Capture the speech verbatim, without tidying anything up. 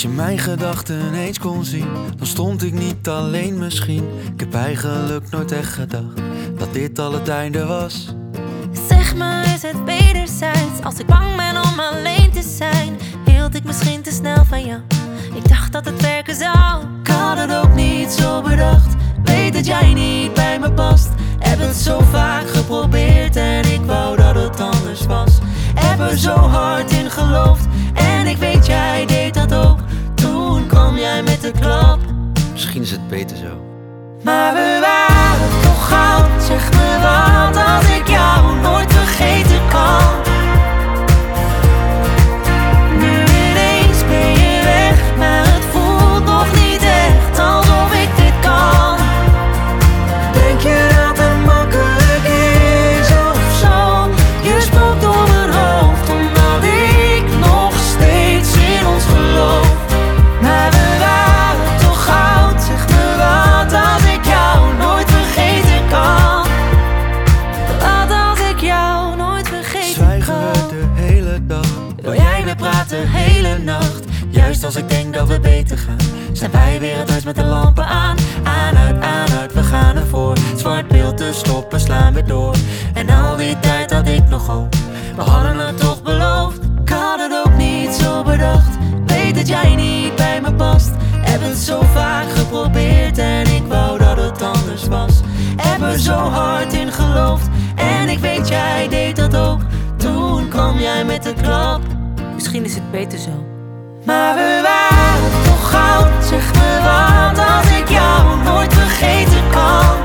je mijn gedachten eens kon zien, dan stond ik niet alleen misschien. Ik heb eigenlijk nooit echt gedacht dat dit al het einde was. Zeg me, is het wederzijds? Als ik bang ben om alleen te zijn, hield ik misschien te snel van jou. Ik dacht dat het werken zou. Ik had het ook niet zo bedacht. Weet dat jij niet bij me past. Heb het zo vaak geprobeerd en ik wou dat het anders was. Heb er zo hard in geloofd en ik weet jij deed dat ook. Toen kwam jij met de klap. Misschien is het beter zo. Maar we waren toch goud. Zeg me wat als ik jou nooit vergeten kan. Nu ineens ben je weg, maar het voelt nog niet echt alsof ik dit kan. Denk je dat het makkelijk is of zo? Je spookt door mijn hoofd omdat ik nog steeds in ons geloof. Maar we waren toch goud. Zeg me wat als ik jou nooit vergeten kan. Wat als ik jou nooit vergeten Zwijgen kan? we de hele dag, wil jij weer praten de hele nacht. Juist als ik denk dat we beter gaan, zijn wij weer het huis met de lampen aan. Aan uit, aan uit, we gaan ervoor. Zwart beeld te stoppen, slaan we door. En al die tijd had ik nog hoop, we hadden het toch beloofd. Ik had het ook niet zo bedacht. Weet dat jij niet bij me past. Heb het zo vaak geprobeerd en ik wou dat het anders was. Heb er zo hard in geloofd en ik weet jij deed dat ook. Toen kwam jij met de klap. Misschien is het beter zo. Maar we waren toch goud. Zeg me wat als ik jou nooit vergeten kan.